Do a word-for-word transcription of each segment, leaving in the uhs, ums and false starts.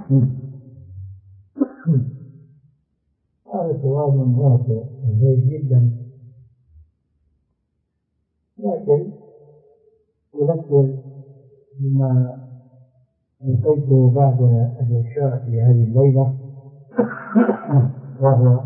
هذا سؤال واسع جيد جدا، لكن أذكر بما ألقيته بعد العشاء في هذه الليلة، وهو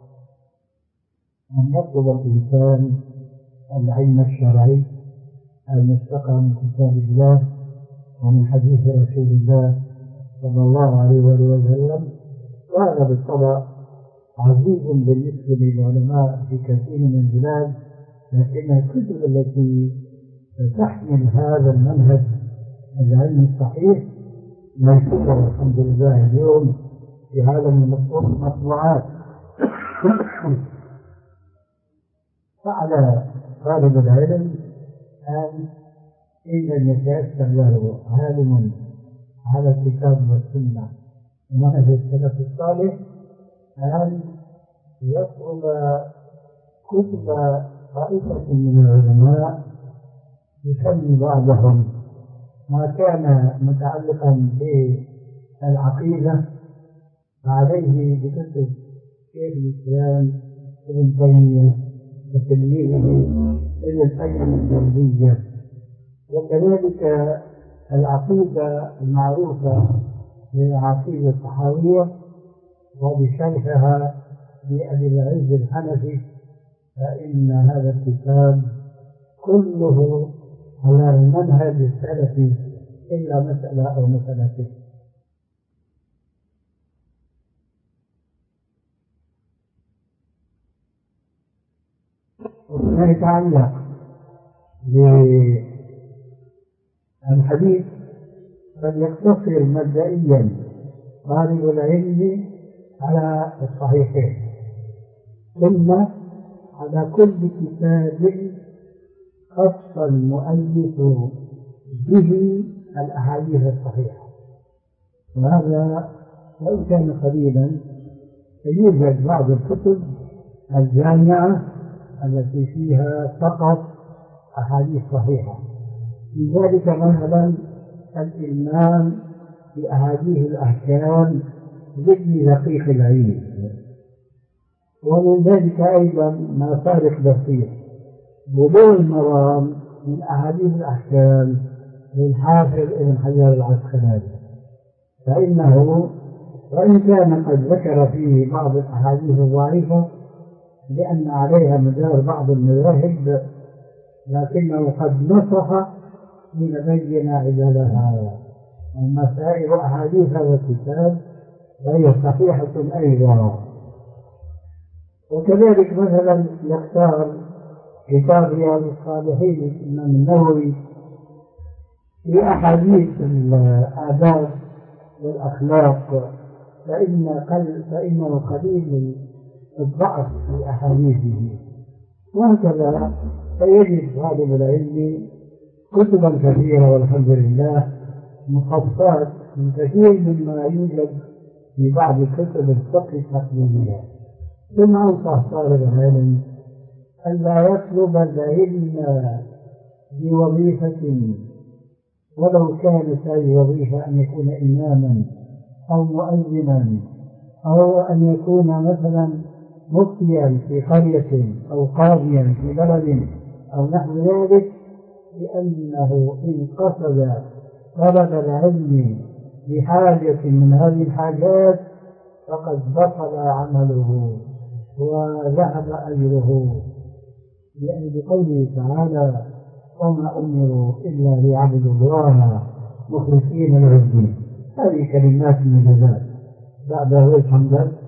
أن يطلب الإنسان العلم الشرعي المستقى من كتاب الله ومن حديث رسول الله صلى الله عليه وسلم. وهذا بالطبع عزيز بالنسبة للعلماء في كثير من البلاد، لكن الكتب التي تحمل هذا المنهج العلم الصحيح موجودة الحمد لله اليوم في عالم المطبوعات. فعلى طالب العلم أن إن لم يتيسر له عالم على الكتاب والسنة ومنهج السلف الصالح أن يطلب كتب طائفة من العلماء يسمي بعضهم ما كان متعلقا بالعقيدة فعليه بكتب شيخ الإسلام ابن تيمية وتلميذه ابن القيم الجوزية، وكذلك العقيدة المعروفة بالعقيدة الطحاوية وبشرحها لأبي العز الحنفي، فإن هذا الكتاب كله على المنهج السلفي إلا مسألة أو مسألتين. وفيما يتعلق بالحديث فليقتصر مبدئيا طالب العلم على الصحيحين، ثم على كل كتاب خص المؤلف به الأحاديث الصحيحة. وهذا لو كان قليلا فيوجد بعض الكتب الجامعة التي فيها فقط أحاديث صحيحة، لذلك مثلا الإمام بأحاديث الأحكام لابن دقيق العيد، ومن ذلك أيضا ما فارق بسيط بلوغ المرام من أحاديث الأحكام للحافظ ابن حجر العسقلاني، فإنه وإن كان قد ذكر فيه بعض الأحاديث الضعيفة لأن عليها مدار بعض المذاهب، لكنه قد نصح حين بين عدلها. أما سائر أحاديث هذا الكتاب فهي صحيحة أيضا. وكذلك مثلا يختار كتاب رياض الصالحين للإمام النووي في أحاديث الآداب والأخلاق، فإن قل فإنه قليل الضعف في أحاديثه. وهكذا فيجد طالب العلم كتبا كثيرة والحمد لله مخصصات من كثير مما يوجد في بعض كتب الفقه التقليدية. ثم أنصح طالب العلم ألا يطلب العلم بوظيفة ولو كانت هذه الوظيفة أن يكون إماما أو مؤذنا أو أن يكون مثلا مفتيا في قرية أو قاضيا في بلد أو نحو ذلك، لأنه إن قصد طلب العلم بحاجة من هذه الحاجات فقد بطل عمله وذهب أجره، لأن بقوله تعالى وما أمروا إلا ليعبدوا الله مخلصين له الدين. هذه كلمات من الجزاء بعد الحمد